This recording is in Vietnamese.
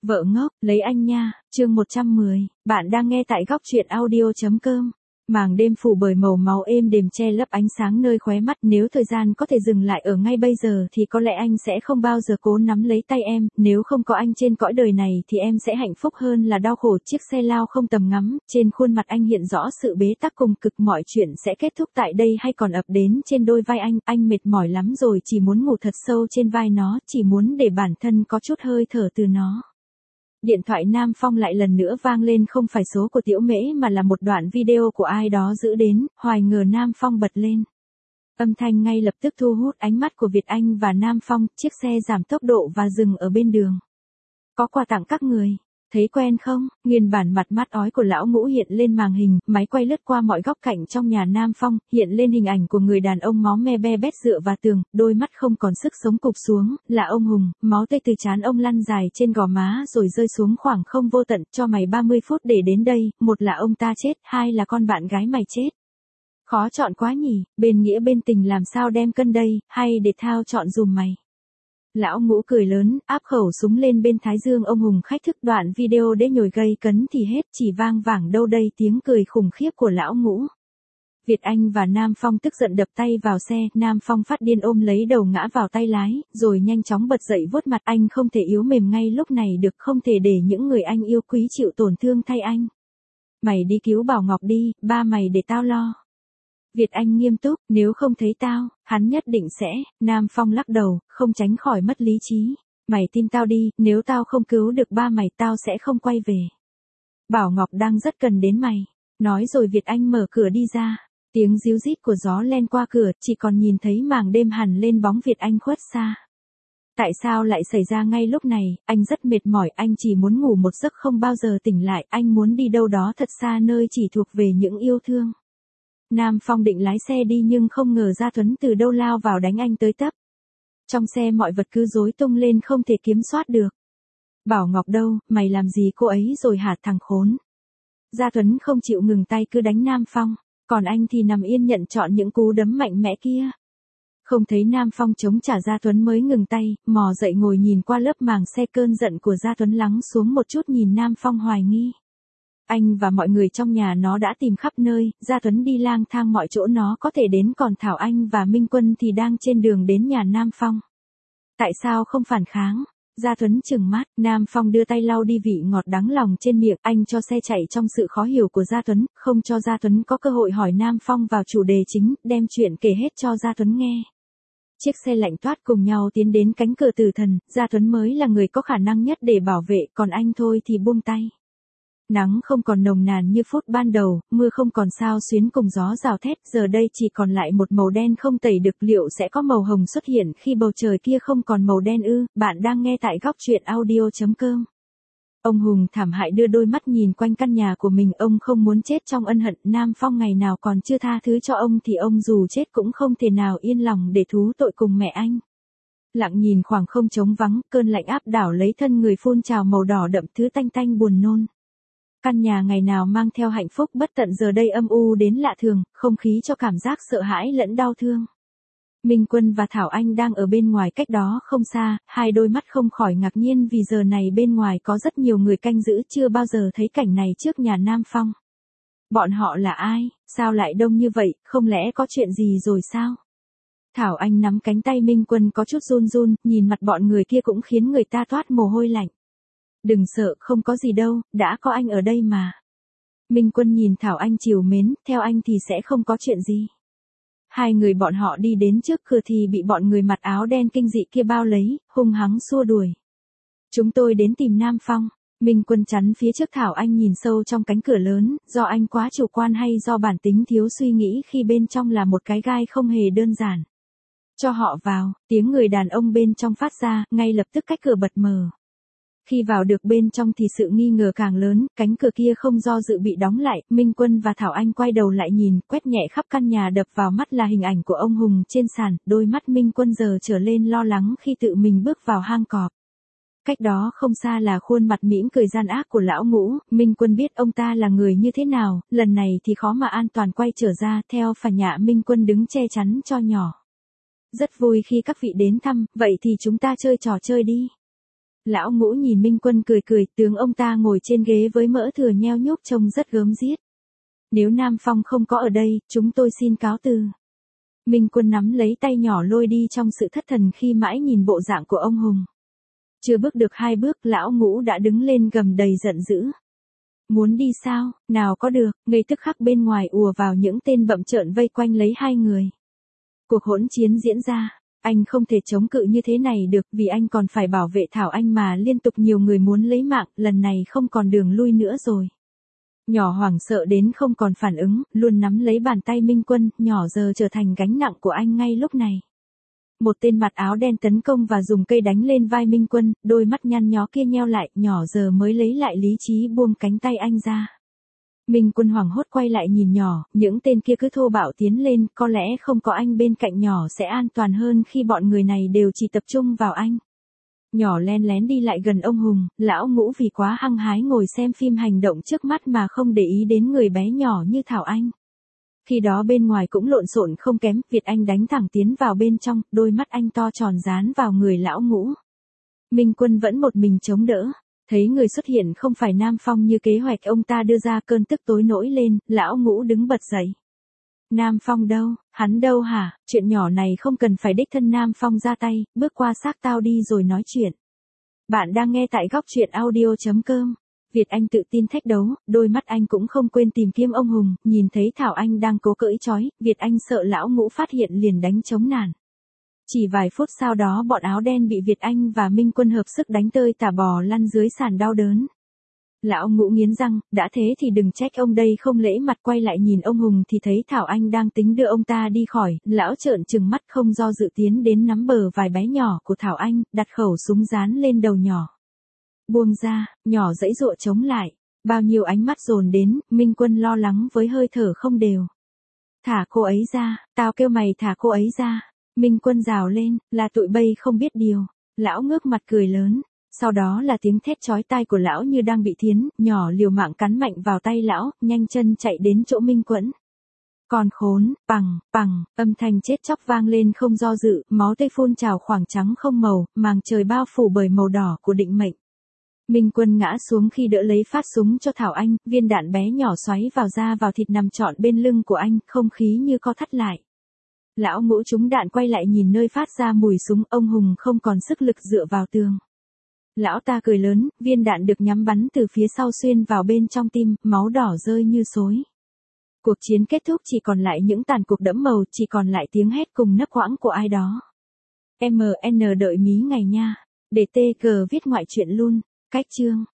Vợ ngốc, lấy anh nha, chương 110, bạn đang nghe tại góc truyện audio.com. Màng đêm phủ bởi màu máu êm đềm che lấp ánh sáng nơi khóe mắt, nếu thời gian có thể dừng lại ở ngay bây giờ thì có lẽ anh sẽ không bao giờ cố nắm lấy tay em, nếu không có anh trên cõi đời này thì em sẽ hạnh phúc hơn là đau khổ. Chiếc xe lao không tầm ngắm, trên khuôn mặt anh hiện rõ sự bế tắc cùng cực, mọi chuyện sẽ kết thúc tại đây hay còn ập đến trên đôi vai anh mệt mỏi lắm rồi, chỉ muốn ngủ thật sâu trên vai nó, chỉ muốn để bản thân có chút hơi thở từ nó. Điện thoại Nam Phong lại lần nữa vang lên, không phải số của Tiểu Mễ mà là một đoạn video của ai đó giữ đến, hoài ngờ Nam Phong bật lên. Âm thanh ngay lập tức thu hút ánh mắt của Việt Anh và Nam Phong, chiếc xe giảm tốc độ và dừng ở bên đường. Có quà tặng các người, thấy quen không? Nguyên bản mặt mắt ói của lão Ngũ hiện lên màn hình, máy quay lướt qua mọi góc cạnh trong nhà Nam Phong, hiện lên hình ảnh của người đàn ông máu me be bét dựa vào tường, đôi mắt không còn sức sống cụp xuống, là ông Hùng, máu tươi từ trán ông lăn dài trên gò má rồi rơi xuống khoảng không vô tận. Cho mày 30 phút để đến đây, một là ông ta chết, hai là con bạn gái mày chết. Khó chọn quá nhỉ, bên nghĩa bên tình làm sao đem cân đây, hay để thao chọn dùm mày. Lão Ngũ cười lớn, áp khẩu súng lên bên thái dương ông Hùng khách thức. Đoạn video để nhồi gây cấn thì hết, chỉ vang vẳng đâu đây tiếng cười khủng khiếp của lão Ngũ. Việt Anh và Nam Phong tức giận đập tay vào xe, Nam Phong phát điên ôm lấy đầu ngã vào tay lái, rồi nhanh chóng bật dậy vuốt mặt. Anh không thể yếu mềm ngay lúc này được, không thể để những người anh yêu quý chịu tổn thương thay anh. Mày đi cứu Bảo Ngọc đi, ba mày để tao lo. Việt Anh nghiêm túc, nếu không thấy tao, hắn nhất định sẽ. Nam Phong lắc đầu, không tránh khỏi mất lý trí. Mày tin tao đi, nếu tao không cứu được ba mày tao sẽ không quay về. Bảo Ngọc đang rất cần đến mày. Nói rồi Việt Anh mở cửa đi ra. Tiếng ríu rít của gió len qua cửa, chỉ còn nhìn thấy màng đêm hằn lên bóng Việt Anh khuất xa. Tại sao lại xảy ra ngay lúc này? Anh rất mệt mỏi, anh chỉ muốn ngủ một giấc không bao giờ tỉnh lại, anh muốn đi đâu đó thật xa nơi chỉ thuộc về những yêu thương. Nam Phong định lái xe đi nhưng không ngờ Gia Tuấn từ đâu lao vào đánh anh tới tấp. Trong xe mọi vật cứ rối tung lên không thể kiểm soát được. Bảo Ngọc đâu, mày làm gì cô ấy rồi hả thằng khốn? Gia Tuấn không chịu ngừng tay cứ đánh Nam Phong, còn anh thì nằm yên nhận chọn những cú đấm mạnh mẽ kia. Không thấy Nam Phong chống trả, Gia Tuấn mới ngừng tay, mò dậy ngồi nhìn qua lớp màng xe. Cơn giận của Gia Tuấn lắng xuống một chút, nhìn Nam Phong hoài nghi. Anh và mọi người trong nhà nó đã tìm khắp nơi, Gia Tuấn đi lang thang mọi chỗ nó có thể đến, còn Thảo Anh và Minh Quân thì đang trên đường đến nhà Nam Phong. Tại sao không phản kháng? Gia Tuấn trừng mắt, Nam Phong đưa tay lau đi vị ngọt đắng lòng trên miệng, anh cho xe chạy trong sự khó hiểu của Gia Tuấn, không cho Gia Tuấn có cơ hội hỏi Nam Phong vào chủ đề chính, đem chuyện kể hết cho Gia Tuấn nghe. Chiếc xe lạnh toát cùng nhau tiến đến cánh cửa tử thần, Gia Tuấn mới là người có khả năng nhất để bảo vệ, còn anh thôi thì buông tay. Nắng không còn nồng nàn như phút ban đầu, mưa không còn xao xuyến cùng gió rào thét, giờ đây chỉ còn lại một màu đen không tẩy được. Liệu sẽ có màu hồng xuất hiện khi bầu trời kia không còn màu đen ư? Bạn đang nghe tại góc truyện audio.com. Ông Hùng thảm hại đưa đôi mắt nhìn quanh căn nhà của mình, ông không muốn chết trong ân hận. Nam Phong ngày nào còn chưa tha thứ cho ông thì ông dù chết cũng không thể nào yên lòng để thú tội cùng mẹ anh. Lặng nhìn khoảng không trống vắng, cơn lạnh áp đảo lấy thân người, phun trào màu đỏ đậm, thứ tanh tanh buồn nôn. Căn nhà ngày nào mang theo hạnh phúc bất tận giờ đây âm u đến lạ thường, không khí cho cảm giác sợ hãi lẫn đau thương. Minh Quân và Thảo Anh đang ở bên ngoài cách đó không xa, hai đôi mắt không khỏi ngạc nhiên vì giờ này bên ngoài có rất nhiều người canh giữ, chưa bao giờ thấy cảnh này trước nhà Nam Phong. Bọn họ là ai, sao lại đông như vậy, không lẽ có chuyện gì rồi sao? Thảo Anh nắm cánh tay Minh Quân có chút run run, nhìn mặt bọn người kia cũng khiến người ta toát mồ hôi lạnh. Đừng sợ, không có gì đâu, đã có anh ở đây mà. Minh Quân nhìn Thảo Anh trìu mến, theo anh thì sẽ không có chuyện gì. Hai người bọn họ đi đến trước cửa thì bị bọn người mặc áo đen kinh dị kia bao lấy, hung hăng xua đuổi. Chúng tôi đến tìm Nam Phong. Minh Quân chắn phía trước Thảo Anh, nhìn sâu trong cánh cửa lớn, do anh quá chủ quan hay do bản tính thiếu suy nghĩ khi bên trong là một cái gai không hề đơn giản. Cho họ vào, tiếng người đàn ông bên trong phát ra, ngay lập tức cách cửa bật mở. Khi vào được bên trong thì sự nghi ngờ càng lớn, cánh cửa kia không do dự bị đóng lại, Minh Quân và Thảo Anh quay đầu lại nhìn, quét nhẹ khắp căn nhà, đập vào mắt là hình ảnh của ông Hùng trên sàn, đôi mắt Minh Quân giờ trở lên lo lắng khi tự mình bước vào hang cọp. Cách đó không xa là khuôn mặt mỉm cười gian ác của lão Ngũ, Minh Quân biết ông ta là người như thế nào, lần này thì khó mà an toàn quay trở ra, theo phản nhạ Minh Quân đứng che chắn cho nhỏ. Rất vui khi các vị đến thăm, vậy thì chúng ta chơi trò chơi đi. Lão Ngũ nhìn Minh Quân cười cười, tướng ông ta ngồi trên ghế với mỡ thừa nheo nhúc trông rất gớm ghiếc. Nếu Nam Phong không có ở đây, chúng tôi xin cáo từ. Minh Quân nắm lấy tay nhỏ lôi đi trong sự thất thần khi mãi nhìn bộ dạng của ông Hùng. Chưa bước được 2 bước, Lão Ngũ đã đứng lên gầm đầy giận dữ. Muốn đi sao, nào có được, ngay tức khắc bên ngoài ùa vào những tên bậm trợn vây quanh lấy 2 người. Cuộc hỗn chiến diễn ra, anh không thể chống cự như thế này được vì anh còn phải bảo vệ Thảo Anh mà liên tục nhiều người muốn lấy mạng, lần này không còn đường lui nữa rồi. Nhỏ hoảng sợ đến không còn phản ứng, luôn nắm lấy bàn tay Minh Quân, nhỏ giờ trở thành gánh nặng của anh ngay lúc này. Một tên mặc áo đen tấn công và dùng cây đánh lên vai Minh Quân, đôi mắt nhăn nhó kia nheo lại, nhỏ giờ mới lấy lại lý trí buông cánh tay anh ra. Minh Quân hoảng hốt quay lại nhìn nhỏ, những tên kia cứ thô bạo tiến lên, có lẽ không có anh bên cạnh nhỏ sẽ an toàn hơn khi bọn người này đều chỉ tập trung vào anh. Nhỏ len lén đi lại gần ông Hùng, Lão Ngũ vì quá hăng hái ngồi xem phim hành động trước mắt mà không để ý đến người bé nhỏ như Thảo Anh. Khi đó bên ngoài cũng lộn xộn không kém, Việt Anh đánh thẳng tiến vào bên trong, đôi mắt anh to tròn dán vào người Lão Ngũ. Minh Quân vẫn một mình chống đỡ. Thấy người xuất hiện không phải Nam Phong như kế hoạch ông ta đưa ra, cơn tức tối nổi lên, Lão Ngũ đứng bật dậy. Nam Phong đâu, hắn đâu hả, chuyện nhỏ này không cần phải đích thân Nam Phong ra tay, bước qua xác tao đi rồi nói chuyện. Bạn đang nghe tại góc truyện audio.com. Việt Anh tự tin thách đấu, đôi mắt anh cũng không quên tìm kiếm ông Hùng, nhìn thấy Thảo Anh đang cố cưỡi trói, Việt Anh sợ Lão Ngũ phát hiện liền đánh chống nản. Chỉ vài phút sau đó bọn áo đen bị Việt Anh và Minh Quân hợp sức đánh tơi tả bò lăn dưới sàn đau đớn. Lão Ngũ nghiến răng, đã thế thì đừng trách ông đây không lễ mặt, quay lại nhìn ông Hùng thì thấy Thảo Anh đang tính đưa ông ta đi khỏi, lão trợn trừng mắt không do dự tiến đến nắm bờ vai bé nhỏ của Thảo Anh, đặt khẩu súng dán lên đầu nhỏ. Buông ra, nhỏ giãy giụa chống lại, bao nhiêu ánh mắt dồn đến, Minh Quân lo lắng với hơi thở không đều. Thả cô ấy ra, tao kêu mày thả cô ấy ra. Minh Quân rào lên, là tụi bay không biết điều. Lão ngước mặt cười lớn. Sau đó là tiếng thét chói tai của lão như đang bị thiến, nhỏ liều mạng cắn mạnh vào tay lão, nhanh chân chạy đến chỗ Minh Quân. Còn khốn, bằng, âm thanh chết chóc vang lên không do dự, máu tươi phun trào khoảng trắng không màu, màng trời bao phủ bởi màu đỏ của định mệnh. Minh Quân ngã xuống khi đỡ lấy phát súng cho Thảo Anh, viên đạn bé nhỏ xoáy vào thịt nằm trọn bên lưng của anh, không khí như co thắt lại. Lão Ngũ trúng đạn quay lại nhìn nơi phát ra mùi súng, ông Hùng không còn sức lực dựa vào tường. Lão ta cười lớn, viên đạn được nhắm bắn từ phía sau xuyên vào bên trong tim, máu đỏ rơi như xối. Cuộc chiến kết thúc, chỉ còn lại những tàn cục đẫm màu, chỉ còn lại tiếng hét cùng nấc hoãng của ai đó. MN đợi mí ngày nha. Để TG viết ngoại truyện luôn. Cách chương.